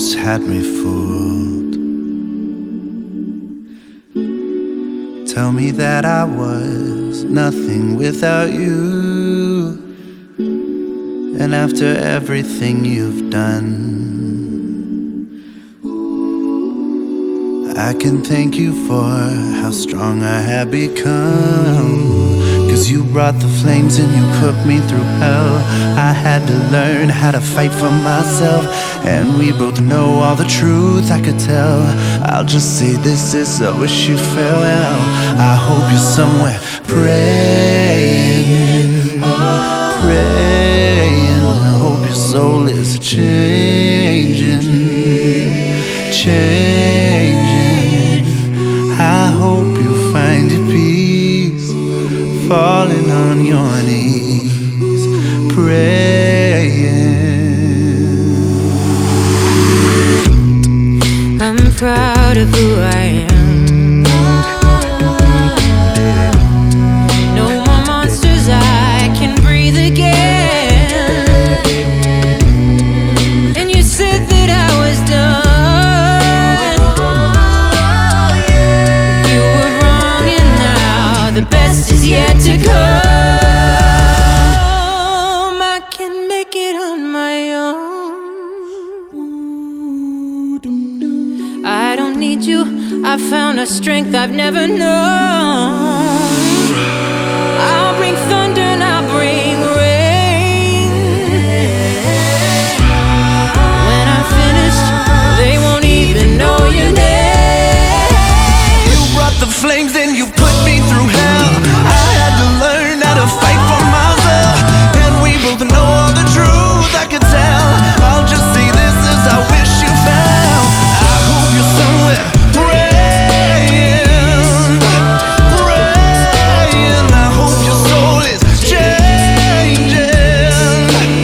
almost had me fooled. Tell me that I was nothing without you, and after everything you've done, I can thank you for how strong I have become. 'Cause you brought the flames and you put me through hell. I had to learn how to fight for myself, and we both know all the truth I could tell. I'll just say this is, I wish you farewell. I hope you're somewhere praying, praying. I hope your soul is changing, changing. I hope you find your peace, falling on your knees, praying. I'm proud of who I am. No more monsters, I can breathe again. And you said that I was done. You were wrong, and now the best is yet to come. I can make it on my own. I don't need you, I found a strength I've never known. I'll bring thunder and I'll bring rain. When I'm finished, they won't even know your name. You brought the flames and you put me through hell. I had to learn how to fight for myself, and we both know all the truth I could tell. I'll just say this is, I wish you fell. I hope you're somewhere praying, praying. I hope your soul is changing,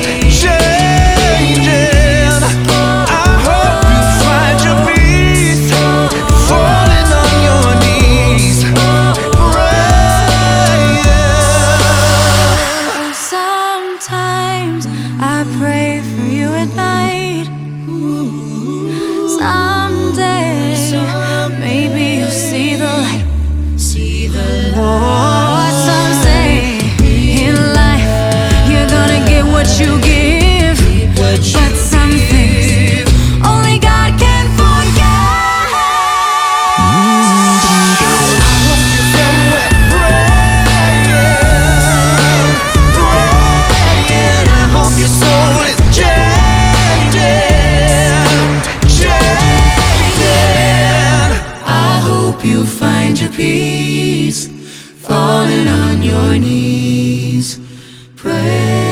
changing. I hope you find your peace, falling on your knees, praying. Sometimes I pray for you at night. Someday, maybe you'll see the light. Oh, some say in life you're gonna get what you give, but some things only God can forget. Praying, I hope your soul is changing, changing. I hope you find your peace, falling on your knees, pray.